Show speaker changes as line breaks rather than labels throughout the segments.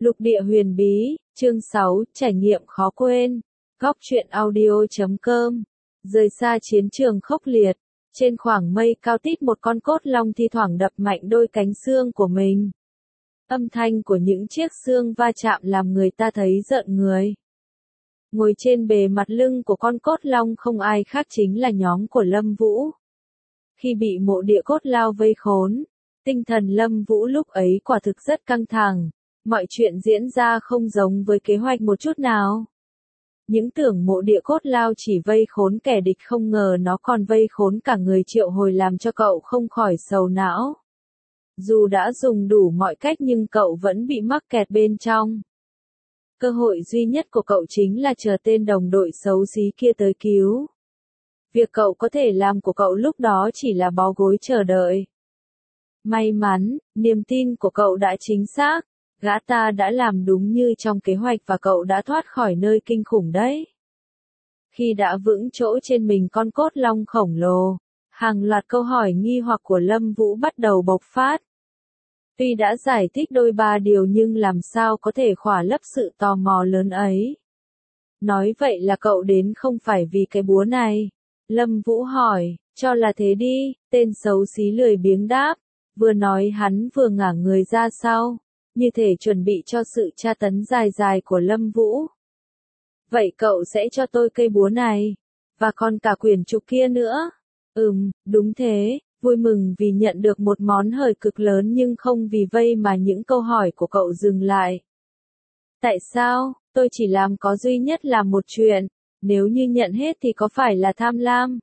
Lục địa huyền bí, chương 6, trải nghiệm khó quên. Góc truyện audio.com. Rời xa chiến trường khốc liệt, trên khoảng mây cao tít một con cốt long thi thoảng đập mạnh đôi cánh xương của mình. Âm thanh của những chiếc xương va chạm làm người ta thấy rợn người. Ngồi trên bề mặt lưng của con cốt long không ai khác chính là nhóm của Lâm Vũ. Khi bị mộ địa cốt lao vây khốn, tinh thần Lâm Vũ lúc ấy quả thực rất căng thẳng. Mọi chuyện diễn ra không giống với kế hoạch một chút nào. Những tưởng mộ địa cốt lao chỉ vây khốn kẻ địch, không ngờ nó còn vây khốn cả người Triệu Hồi, làm cho cậu không khỏi sầu não. Dù đã dùng đủ mọi cách nhưng cậu vẫn bị mắc kẹt bên trong. Cơ hội duy nhất của cậu chính là chờ tên đồng đội xấu xí kia tới cứu. Việc cậu có thể làm của cậu lúc đó chỉ là bó gối chờ đợi. May mắn, niềm tin của cậu đã chính xác. Gã ta đã làm đúng như trong kế hoạch và cậu đã thoát khỏi nơi kinh khủng đấy. Khi đã vững chỗ trên mình con cốt long khổng lồ, hàng loạt câu hỏi nghi hoặc của Lâm Vũ bắt đầu bộc phát. Tuy đã giải thích đôi ba điều nhưng làm sao có thể khỏa lấp sự tò mò lớn ấy. Nói vậy là cậu đến không phải vì cái búa này? Lâm Vũ hỏi. Cho là thế đi, tên xấu xí lười biếng đáp. Vừa nói hắn vừa ngả người ra sau, như thể chuẩn bị cho sự tra tấn dài dài của Lâm Vũ. Vậy cậu sẽ cho tôi cây búa này, và còn cả quyển trục kia nữa? Đúng thế, vui mừng vì nhận được một món hời cực lớn, nhưng không vì vây mà những câu hỏi của cậu dừng lại. Tại sao? Tôi chỉ làm có duy nhất là một chuyện, nếu như nhận hết thì có phải là tham lam?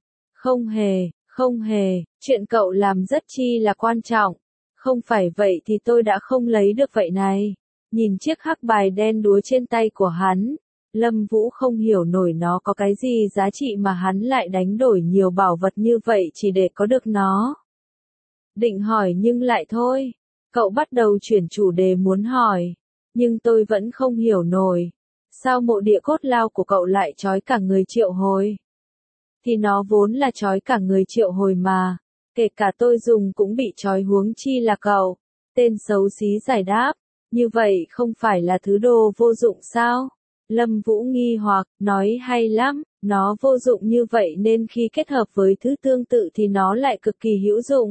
Không hề, chuyện cậu làm rất chi là quan trọng. Không phải vậy thì tôi đã không lấy được vậy này. Nhìn chiếc hắc bài đen đúa trên tay của hắn, Lâm Vũ không hiểu nổi nó có cái gì giá trị mà hắn lại đánh đổi nhiều bảo vật như vậy chỉ để có được nó. Định hỏi nhưng lại thôi. Cậu bắt đầu chuyển chủ đề muốn hỏi. Nhưng tôi vẫn không hiểu nổi. Sao mộ địa cốt lao của cậu lại trói cả người Triệu Hồi? Thì nó vốn là trói cả người Triệu Hồi mà. Kể cả tôi dùng cũng bị trói, huống chi là cậu. Tên xấu xí giải đáp. Như vậy không phải là thứ đồ vô dụng sao? Lâm Vũ nghi hoặc, nói hay lắm, nó vô dụng như vậy nên khi kết hợp với thứ tương tự thì nó lại cực kỳ hữu dụng.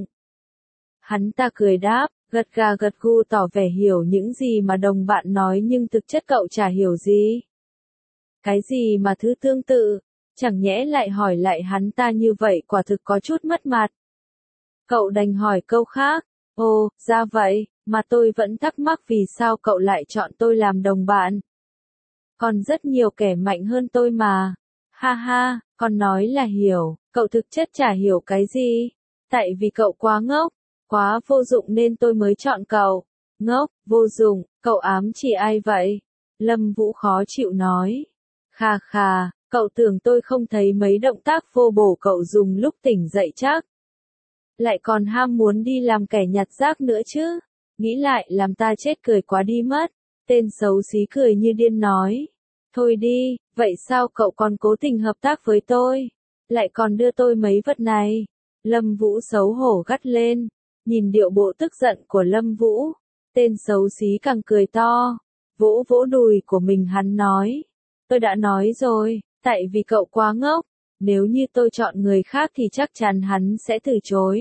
Hắn ta cười đáp, gật gà gật gù tỏ vẻ hiểu những gì mà đồng bạn nói, nhưng thực chất cậu chả hiểu gì. Cái gì mà thứ tương tự? Chẳng nhẽ lại hỏi lại hắn ta như vậy quả thực có chút mất mặt. Cậu đành hỏi câu khác. Ồ, ra vậy, mà tôi vẫn thắc mắc vì sao cậu lại chọn tôi làm đồng bạn. Còn rất nhiều kẻ mạnh hơn tôi mà. Ha ha, còn nói là hiểu, cậu thực chất chả hiểu cái gì. Tại vì cậu quá ngốc, quá vô dụng nên tôi mới chọn cậu. Ngốc, vô dụng, cậu ám chỉ ai vậy? Lâm Vũ khó chịu nói. Khà, cậu tưởng tôi không thấy mấy động tác vô bổ cậu dùng lúc tỉnh dậy chắc? Lại còn ham muốn đi làm kẻ nhặt rác nữa chứ? Nghĩ lại làm ta chết cười quá đi mất. Tên xấu xí cười như điên nói. Thôi đi, vậy sao cậu còn cố tình hợp tác với tôi? Lại còn đưa tôi mấy vật này? Lâm Vũ xấu hổ gắt lên. Nhìn điệu bộ tức giận của Lâm Vũ, tên xấu xí càng cười to. Vỗ vỗ đùi của mình hắn nói. Tôi đã nói rồi, tại vì cậu quá ngốc. Nếu như tôi chọn người khác thì chắc chắn hắn sẽ từ chối.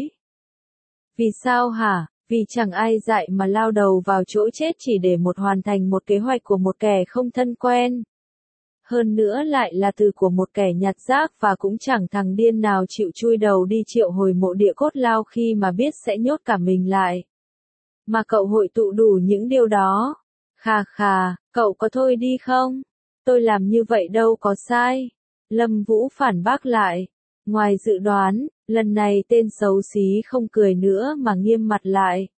Vì sao hả? Vì chẳng ai dạy mà lao đầu vào chỗ chết chỉ để hoàn thành một kế hoạch của một kẻ không thân quen. Hơn nữa lại là từ của một kẻ nhặt rác, và cũng chẳng thằng điên nào chịu chui đầu đi Triệu Hồi mộ địa cốt lao khi mà biết sẽ nhốt cả mình lại. Mà cậu hội tụ đủ những điều đó. Khà, cậu có thôi đi không? Tôi làm như vậy đâu có sai. Lâm Vũ phản bác lại. Ngoài dự đoán, lần này tên xấu xí không cười nữa mà nghiêm mặt lại.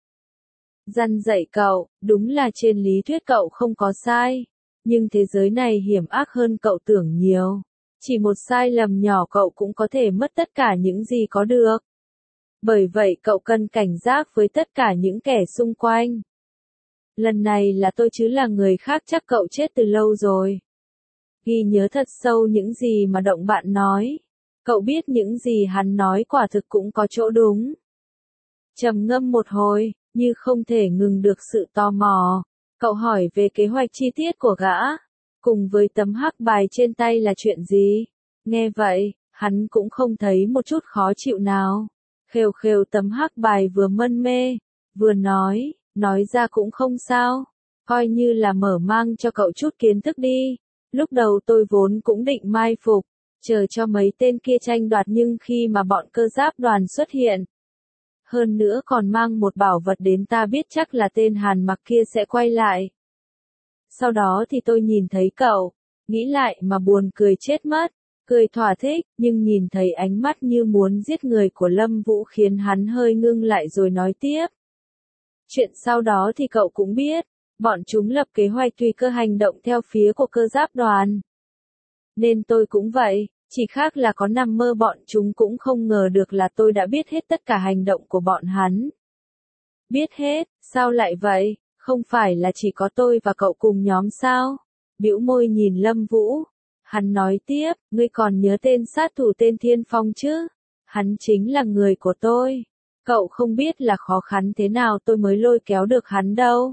Răn dạy cậu, đúng là trên lý thuyết cậu không có sai. Nhưng thế giới này hiểm ác hơn cậu tưởng nhiều. Chỉ một sai lầm nhỏ cậu cũng có thể mất tất cả những gì có được. Bởi vậy cậu cần cảnh giác với tất cả những kẻ xung quanh. Lần này là tôi chứ là người khác chắc cậu chết từ lâu rồi. Ghi nhớ thật sâu những gì mà động bạn nói. Cậu biết những gì hắn nói quả thực cũng có chỗ đúng. Trầm ngâm một hồi, như không thể ngừng được sự tò mò. Cậu hỏi về kế hoạch chi tiết của gã, cùng với tấm hắc bài trên tay là chuyện gì? Nghe vậy, hắn cũng không thấy một chút khó chịu nào. Khều khều tấm hắc bài vừa mân mê, vừa nói ra cũng không sao, coi như là mở mang cho cậu chút kiến thức đi. Lúc đầu tôi vốn cũng định mai phục, chờ cho mấy tên kia tranh đoạt nhưng khi mà bọn cơ giáp đoàn xuất hiện, hơn nữa còn mang một bảo vật đến ta biết chắc là tên Hàn Mặc kia sẽ quay lại. Sau đó thì tôi nhìn thấy cậu, nghĩ lại mà buồn cười chết mất, cười thỏa thích, nhưng nhìn thấy ánh mắt như muốn giết người của Lâm Vũ khiến hắn hơi ngưng lại rồi nói tiếp. Chuyện sau đó thì cậu cũng biết, bọn chúng lập kế hoạch tùy cơ hành động theo phía của cơ giáp đoàn. Nên tôi cũng vậy, chỉ khác là có nằm mơ bọn chúng cũng không ngờ được là tôi đã biết hết tất cả hành động của bọn hắn. Biết hết, sao lại vậy, không phải là chỉ có tôi và cậu cùng nhóm sao? Bĩu môi nhìn Lâm Vũ. Hắn nói tiếp, ngươi còn nhớ tên sát thủ tên Thiên Phong chứ? Hắn chính là người của tôi. Cậu không biết là khó khăn thế nào tôi mới lôi kéo được hắn đâu.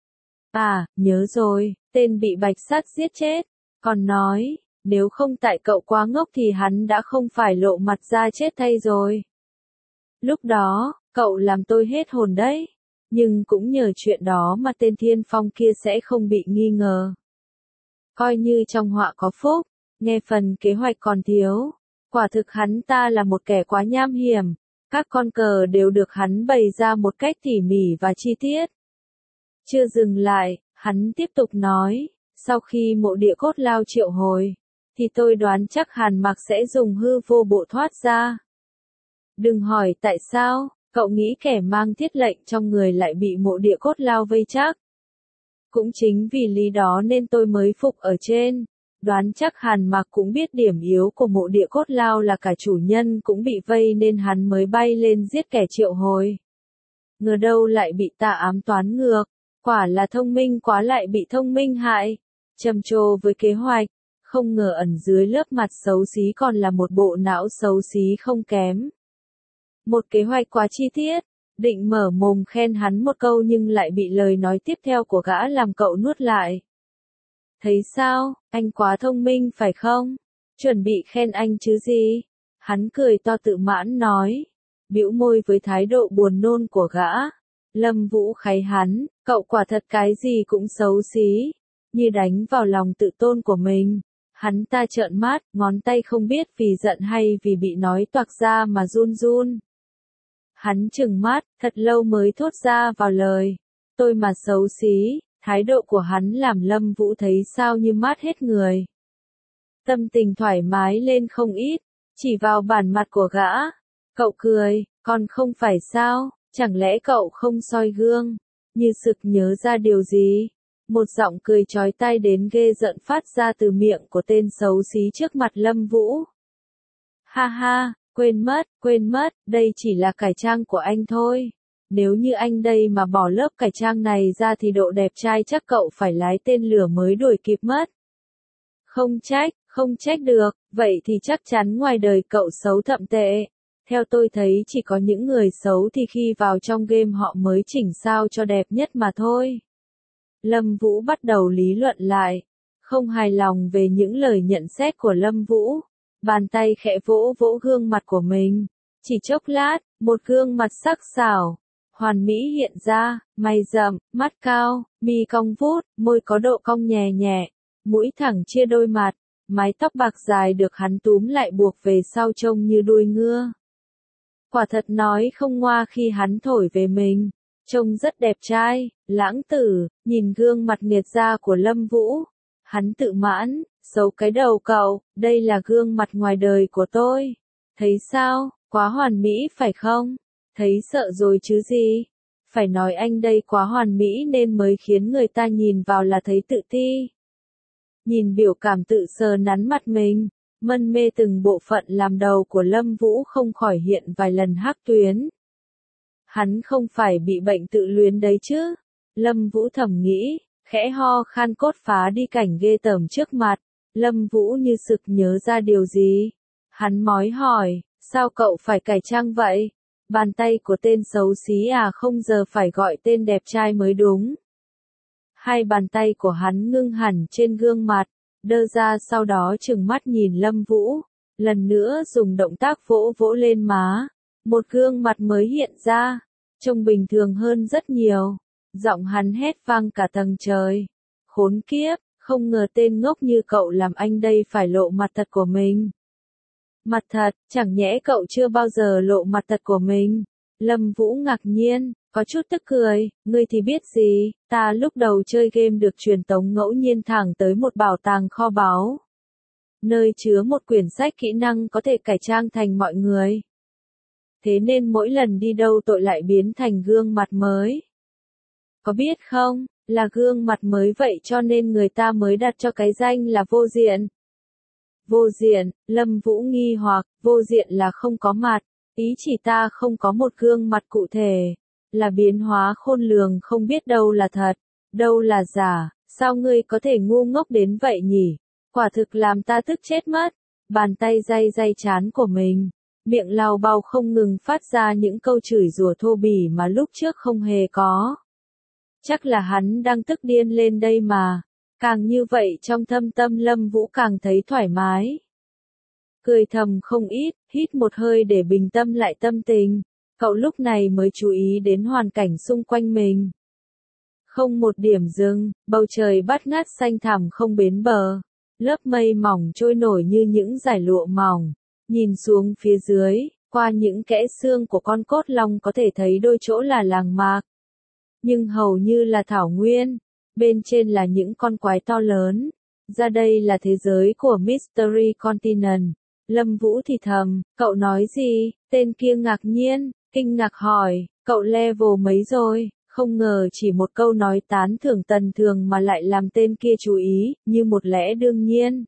À, nhớ rồi, tên bị Bạch Sát giết chết. Còn nói, nếu không tại cậu quá ngốc thì hắn đã không phải lộ mặt ra chết thay rồi. Lúc đó, cậu làm tôi hết hồn đấy. Nhưng cũng nhờ chuyện đó mà tên Thiên Phong kia sẽ không bị nghi ngờ. Coi như trong họa có phúc, nghe phần kế hoạch còn thiếu. Quả thực hắn ta là một kẻ quá nham hiểm. Các con cờ đều được hắn bày ra một cách tỉ mỉ và chi tiết. Chưa dừng lại, hắn tiếp tục nói, sau khi mộ địa cốt lao triệu hồi, thì tôi đoán chắc Hàn Mặc sẽ dùng hư vô bộ thoát ra. Đừng hỏi tại sao, cậu nghĩ kẻ mang thiết lệnh trong người lại bị mộ địa cốt lao vây chắc. Cũng chính vì lý đó nên tôi mới phục ở trên. Đoán chắc Hàn Mặc cũng biết điểm yếu của mộ địa cốt lao là cả chủ nhân cũng bị vây nên hắn mới bay lên giết kẻ triệu hồi. Ngờ đâu lại bị ta ám toán ngược, quả là thông minh quá lại bị thông minh hại. Trầm trồ với kế hoạch, không ngờ ẩn dưới lớp mặt xấu xí còn là một bộ não xấu xí không kém. Một kế hoạch quá chi tiết, định mở mồm khen hắn một câu nhưng lại bị lời nói tiếp theo của gã làm cậu nuốt lại. Thấy sao, anh quá thông minh phải không? Chuẩn bị khen anh chứ gì? Hắn cười to tự mãn nói, bĩu môi với thái độ buồn nôn của gã. Lâm Vũ kháy hắn, cậu quả thật cái gì cũng xấu xí, như đánh vào lòng tự tôn của mình. Hắn ta trợn mắt, ngón tay không biết vì giận hay vì bị nói toạc ra mà run run. Hắn trừng mắt, thật lâu mới thốt ra vào lời. Tôi mà xấu xí, thái độ của hắn làm Lâm Vũ thấy sao như mát hết người. Tâm tình thoải mái lên không ít, chỉ vào bản mặt của gã. Cậu cười, còn không phải sao, chẳng lẽ cậu không soi gương, như sực nhớ ra điều gì. Một giọng cười chói tai đến ghê giận phát ra từ miệng của tên xấu xí trước mặt Lâm Vũ. Ha ha, quên mất, đây chỉ là cải trang của anh thôi. Nếu như anh đây mà bỏ lớp cải trang này ra thì độ đẹp trai chắc cậu phải lái tên lửa mới đuổi kịp mất. Không trách được, vậy thì chắc chắn ngoài đời cậu xấu thậm tệ. Theo tôi thấy chỉ có những người xấu thì khi vào trong game họ mới chỉnh sao cho đẹp nhất mà thôi. Lâm Vũ bắt đầu lý luận lại, không hài lòng về những lời nhận xét của Lâm Vũ. Bàn tay khẽ vỗ vỗ gương mặt của mình. Chỉ chốc lát, một gương mặt sắc sảo, hoàn mỹ hiện ra, mày rậm, mắt cao, mi cong vút, môi có độ cong nhẹ nhẹ, mũi thẳng chia đôi mặt, mái tóc bạc dài được hắn túm lại buộc về sau trông như đuôi ngựa. Quả thật nói không ngoa khi hắn thổi về mình, trông rất đẹp trai. Lãng Tử nhìn gương mặt nghiệt ra của Lâm Vũ, hắn tự mãn, xấu cái đầu cậu, đây là gương mặt ngoài đời của tôi. Thấy sao, quá hoàn mỹ phải không? Thấy sợ rồi chứ gì? Phải nói anh đây quá hoàn mỹ nên mới khiến người ta nhìn vào là thấy tự ti. Nhìn biểu cảm tự sờ nắn mặt mình, mân mê từng bộ phận làm đầu của Lâm Vũ không khỏi hiện vài lần hắc tuyến. Hắn không phải bị bệnh tự luyến đấy chứ? Lâm Vũ thầm nghĩ, khẽ ho khan cốt phá đi cảnh ghê tởm trước mặt. Lâm Vũ như sực nhớ ra điều gì. Hắn mói hỏi, sao cậu phải cải trang vậy? Bàn tay của tên xấu xí à, không giờ phải gọi tên đẹp trai mới đúng. Hai bàn tay của hắn ngưng hẳn trên gương mặt, đơ ra sau đó trừng mắt nhìn Lâm Vũ, lần nữa dùng động tác vỗ vỗ lên má, một gương mặt mới hiện ra, trông bình thường hơn rất nhiều. Giọng hắn hét vang cả tầng trời. Khốn kiếp, không ngờ tên ngốc như cậu làm anh đây phải lộ mặt thật của mình. Mặt thật, chẳng nhẽ cậu chưa bao giờ lộ mặt thật của mình? Lâm Vũ ngạc nhiên, có chút tức cười, ngươi thì biết gì, ta lúc đầu chơi game được truyền tống ngẫu nhiên thẳng tới một bảo tàng kho báu. Nơi chứa một quyển sách kỹ năng có thể cải trang thành mọi người. Thế nên mỗi lần đi đâu tội lại biến thành gương mặt mới. Có biết không, là gương mặt mới vậy cho nên người ta mới đặt cho cái danh là vô diện. Vô diện, Lâm Vũ nghi hoặc, vô diện là không có mặt, ý chỉ ta không có một gương mặt cụ thể, là biến hóa khôn lường không biết đâu là thật, đâu là giả, sao ngươi có thể ngu ngốc đến vậy nhỉ? Quả thực làm ta tức chết mất. Bàn tay day day trán của mình, miệng lau bao không ngừng phát ra những câu chửi rủa thô bỉ mà lúc trước không hề có. Chắc là hắn đang tức điên lên đây mà. Càng như vậy trong thâm tâm Lâm Vũ càng thấy thoải mái. Cười thầm không ít, hít một hơi để bình tâm lại tâm tình. Cậu lúc này mới chú ý đến hoàn cảnh xung quanh mình. Không một điểm dừng, bầu trời bát ngát xanh thẳm không bến bờ. Lớp mây mỏng trôi nổi như những dải lụa mỏng. Nhìn xuống phía dưới, qua những kẽ xương của con cốt long có thể thấy đôi chỗ là làng mạc. Nhưng hầu như là thảo nguyên. Bên trên là những con quái to lớn. Ra đây là thế giới của Mystery Continent. Lâm Vũ thì thầm, cậu nói gì? Tên kia ngạc nhiên, kinh ngạc hỏi, cậu level mấy rồi? Không ngờ chỉ một câu nói tán thưởng tầm thường mà lại làm tên kia chú ý, như một lẽ đương nhiên.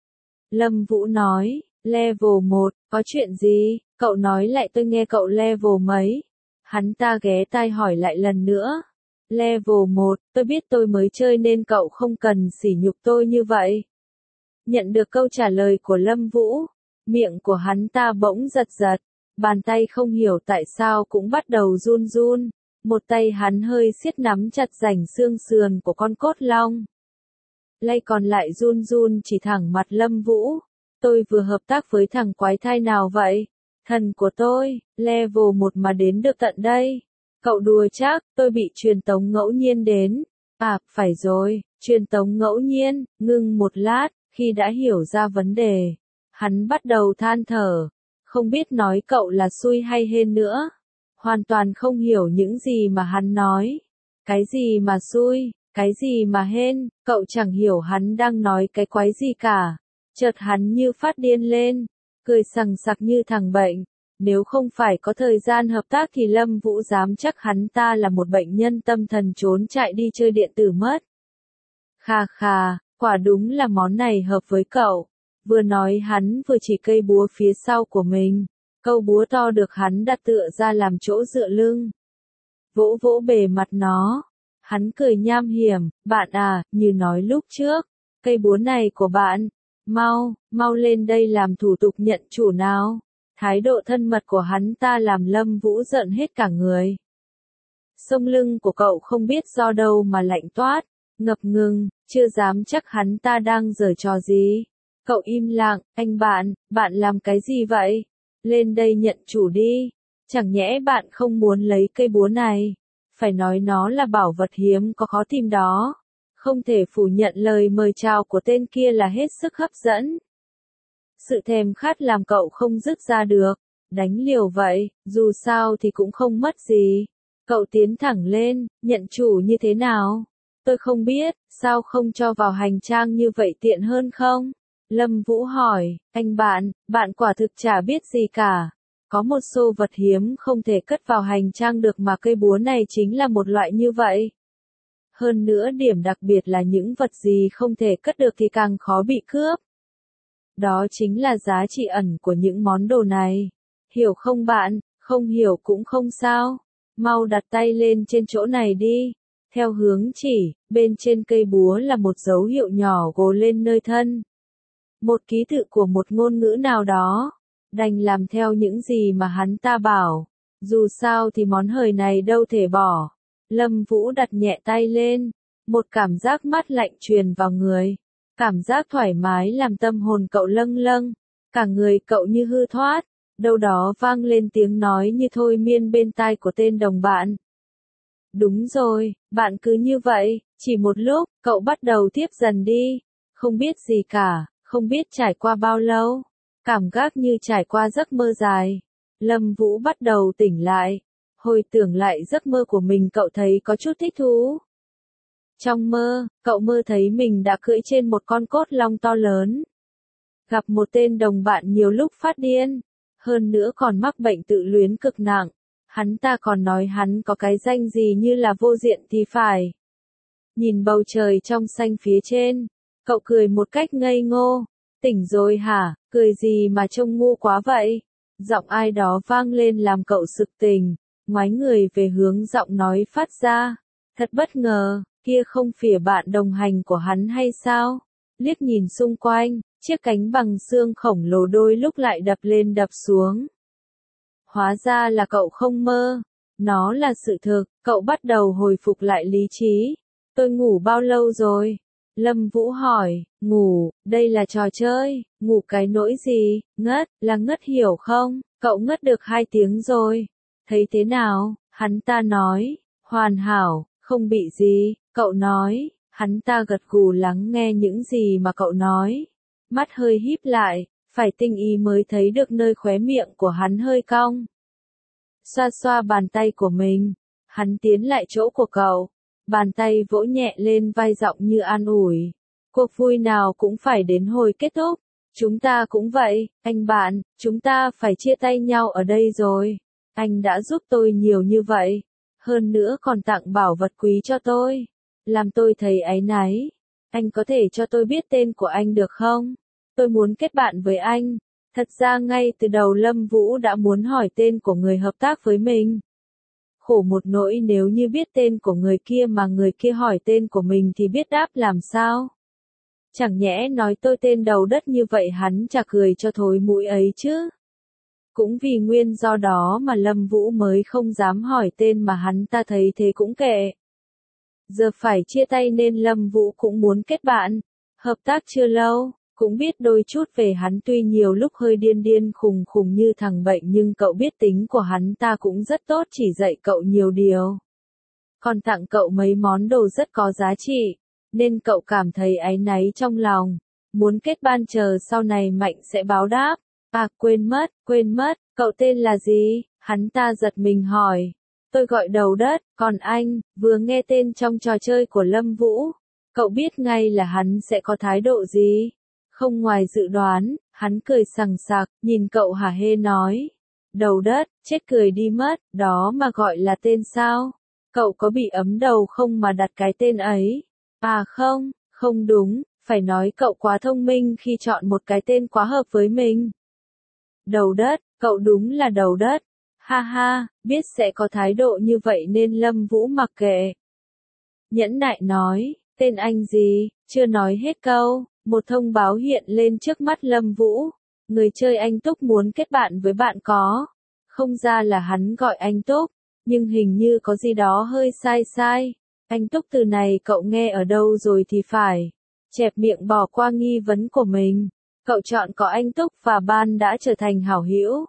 Lâm Vũ nói, level 1, có chuyện gì? Cậu nói lại tôi nghe cậu level mấy? Hắn ta ghé tai hỏi lại lần nữa. Level 1, tôi biết tôi mới chơi nên cậu không cần sỉ nhục tôi như vậy. Nhận được câu trả lời của Lâm Vũ, miệng của hắn ta bỗng giật giật, bàn tay không hiểu tại sao cũng bắt đầu run run, một tay hắn hơi siết nắm chặt rảnh xương sườn của con cốt long. Lay còn lại run run chỉ thẳng mặt Lâm Vũ, tôi vừa hợp tác với thằng quái thai nào vậy? Thần của tôi, level 1 mà đến được tận đây. Cậu đùa chắc, tôi bị truyền tống ngẫu nhiên đến. À, phải rồi, truyền tống ngẫu nhiên, ngưng một lát, khi đã hiểu ra vấn đề. Hắn bắt đầu than thở, không biết nói cậu là xui hay hên nữa. Hoàn toàn không hiểu những gì mà hắn nói. Cái gì mà xui, cái gì mà hên, cậu chẳng hiểu hắn đang nói cái quái gì cả. Chợt hắn như phát điên lên, cười sằng sặc như thằng bệnh. Nếu không phải có thời gian hợp tác thì Lâm Vũ dám chắc hắn ta là một bệnh nhân tâm thần trốn chạy đi chơi điện tử mất. Khà khà, quả đúng là món này hợp với cậu. Vừa nói hắn vừa chỉ cây búa phía sau của mình. Câu búa to được hắn đặt tựa ra làm chỗ dựa lưng. Vỗ vỗ bề mặt nó. Hắn cười nham hiểm, bạn à, như nói lúc trước. Cây búa này của bạn. Mau lên đây làm thủ tục nhận chủ nào. Thái độ thân mật của hắn ta làm Lâm Vũ giận hết cả người. Sống lưng của cậu không biết do đâu mà lạnh toát, ngập ngừng, chưa dám chắc hắn ta đang giở trò gì. Cậu im lặng, anh bạn làm cái gì vậy? Lên đây nhận chủ đi. Chẳng nhẽ bạn không muốn lấy cây búa này? Phải nói nó là bảo vật hiếm có khó tìm đó. Không thể phủ nhận lời mời chào của tên kia là hết sức hấp dẫn. Sự thèm khát làm cậu không dứt ra được. Đánh liều vậy, dù sao thì cũng không mất gì. Cậu tiến thẳng lên, nhận chủ như thế nào? Tôi không biết, sao không cho vào hành trang như vậy tiện hơn không? Lâm Vũ hỏi, anh bạn quả thực chả biết gì cả. Có một xô vật hiếm không thể cất vào hành trang được mà cây búa này chính là một loại như vậy. Hơn nữa điểm đặc biệt là những vật gì không thể cất được thì càng khó bị cướp. Đó chính là giá trị ẩn của những món đồ này. Hiểu không bạn? Không hiểu cũng không sao. Mau đặt tay lên trên chỗ này đi. Theo hướng chỉ, bên trên cây búa là một dấu hiệu nhỏ gồ lên nơi thân. Một ký tự của một ngôn ngữ nào đó. Đành làm theo những gì mà hắn ta bảo. Dù sao thì món hời này đâu thể bỏ. Lâm Vũ đặt nhẹ tay lên. Một cảm giác mát lạnh truyền vào người. Cảm giác thoải mái làm tâm hồn cậu lâng lâng. Cả người cậu như hư thoát. Đâu đó vang lên tiếng nói như thôi miên bên tai của tên đồng bạn. Đúng rồi, bạn cứ như vậy, chỉ một lúc, cậu bắt đầu tiếp dần đi. Không biết gì cả, không biết trải qua bao lâu. Cảm giác như trải qua giấc mơ dài. Lâm Vũ bắt đầu tỉnh lại. Hồi tưởng lại giấc mơ của mình cậu thấy có chút thích thú. Trong mơ, cậu mơ thấy mình đã cưỡi trên một con cốt long to lớn. Gặp một tên đồng bạn nhiều lúc phát điên. Hơn nữa còn mắc bệnh tự luyến cực nặng. Hắn ta còn nói hắn có cái danh gì như là vô diện thì phải. Nhìn bầu trời trong xanh phía trên. Cậu cười một cách ngây ngô. Tỉnh rồi hả, cười gì mà trông ngu quá vậy? Giọng ai đó vang lên làm cậu sực tỉnh. Ngoái người về hướng giọng nói phát ra. Thật bất ngờ, kia không phải bạn đồng hành của hắn hay sao? Liếc nhìn xung quanh, chiếc cánh bằng xương khổng lồ đôi lúc lại đập lên đập xuống. Hóa ra là cậu không mơ. Nó là sự thực, cậu bắt đầu hồi phục lại lý trí. Tôi ngủ bao lâu rồi? Lâm Vũ hỏi, ngủ, đây là trò chơi, ngủ cái nỗi gì, ngất, là ngất hiểu không? Cậu ngất được 2 tiếng rồi. Thấy thế nào? Hắn ta nói, hoàn hảo, không bị gì, cậu nói. Hắn ta gật gù lắng nghe những gì mà cậu nói. Mắt hơi híp lại, phải tinh ý mới thấy được nơi khóe miệng của hắn hơi cong. Xoa xoa bàn tay của mình, hắn tiến lại chỗ của cậu. Bàn tay vỗ nhẹ lên vai giọng như an ủi. Cuộc vui nào cũng phải đến hồi kết thúc. Chúng ta cũng vậy, anh bạn, chúng ta phải chia tay nhau ở đây rồi. Anh đã giúp tôi nhiều như vậy. Hơn nữa còn tặng bảo vật quý cho tôi. Làm tôi thấy áy náy. Anh có thể cho tôi biết tên của anh được không? Tôi muốn kết bạn với anh. Thật ra ngay từ đầu Lâm Vũ đã muốn hỏi tên của người hợp tác với mình. Khổ một nỗi nếu như biết tên của người kia mà người kia hỏi tên của mình thì biết đáp làm sao? Chẳng nhẽ nói tôi tên đầu đất như vậy hắn chả cười cho thối mũi ấy chứ? Cũng vì nguyên do đó mà Lâm Vũ mới không dám hỏi tên mà hắn ta thấy thế cũng kệ. Giờ phải chia tay nên Lâm Vũ cũng muốn kết bạn. Hợp tác chưa lâu, cũng biết đôi chút về hắn tuy nhiều lúc hơi điên điên khùng khùng như thằng bệnh nhưng cậu biết tính của hắn ta cũng rất tốt chỉ dạy cậu nhiều điều. Còn tặng cậu mấy món đồ rất có giá trị, nên cậu cảm thấy áy náy trong lòng. Muốn kết bạn chờ sau này Mạnh sẽ báo đáp. À quên mất, cậu tên là gì? Hắn ta giật mình hỏi. Tôi gọi Đầu Đất, còn anh, vừa nghe tên trong trò chơi của Lâm Vũ. Cậu biết ngay là hắn sẽ có thái độ gì? Không ngoài dự đoán, hắn cười sằng sặc, nhìn cậu hả hê nói. Đầu Đất, chết cười đi mất, đó mà gọi là tên sao? Cậu có bị ấm đầu không mà đặt cái tên ấy? À không đúng, phải nói cậu quá thông minh khi chọn một cái tên quá hợp với mình. Đầu Đất, cậu đúng là Đầu Đất. Ha ha, biết sẽ có thái độ như vậy nên Lâm Vũ mặc kệ. Nhẫn nại nói, tên anh gì, chưa nói hết câu, một thông báo hiện lên trước mắt Lâm Vũ. Người chơi anh Túc muốn kết bạn với bạn có. Không ra là hắn gọi anh Túc, nhưng hình như có gì đó hơi sai. Anh Túc từ này cậu nghe ở đâu rồi thì phải. Chẹp miệng bỏ qua nghi vấn của mình. Cậu chọn có anh Túc và Ban đã trở thành hảo hữu.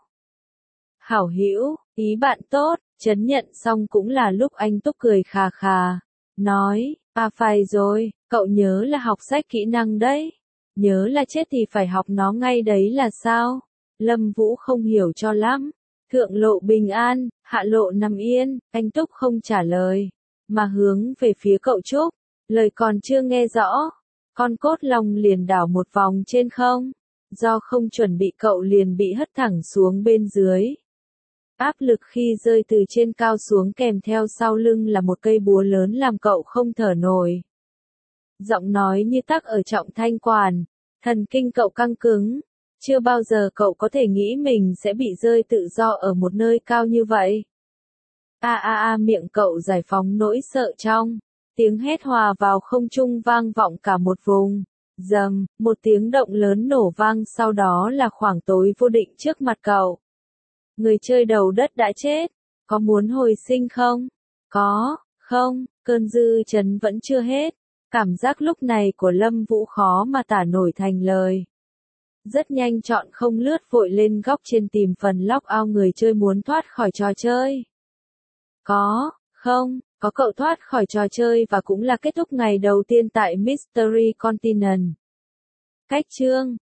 Hảo hữu, ý bạn tốt, chấn nhận xong cũng là lúc anh Túc cười khà khà. Nói, à phải rồi, cậu nhớ là học sách kỹ năng đấy. Nhớ là chết thì phải học nó ngay đấy là sao? Lâm Vũ không hiểu cho lắm. Thượng lộ bình an, hạ lộ nằm yên, anh Túc không trả lời. Mà hướng về phía cậu Trúc. Lời còn chưa nghe rõ. Con cốt long liền đảo một vòng trên không. Do không chuẩn bị cậu liền bị hất thẳng xuống bên dưới. Áp lực khi rơi từ trên cao xuống kèm theo sau lưng là một cây búa lớn làm cậu không thở nổi. Giọng nói như tắc ở trọng thanh quản, thần kinh cậu căng cứng. Chưa bao giờ cậu có thể nghĩ mình sẽ bị rơi tự do ở một nơi cao như vậy. Miệng cậu giải phóng nỗi sợ trong. Tiếng hét hòa vào không trung vang vọng cả một vùng. Dầm, một tiếng động lớn nổ vang sau đó là khoảng tối vô định trước mặt cậu. Người chơi Đầu Đất đã chết. Có muốn hồi sinh không? Có, không, cơn dư chấn vẫn chưa hết. Cảm giác lúc này của Lâm Vũ khó mà tả nổi thành lời. Rất nhanh chọn không lướt vội lên góc trên tìm phần log out người chơi muốn thoát khỏi trò chơi. Có, không, có cậu thoát khỏi trò chơi và cũng là kết thúc ngày đầu tiên tại Mystery Continent. Cách chương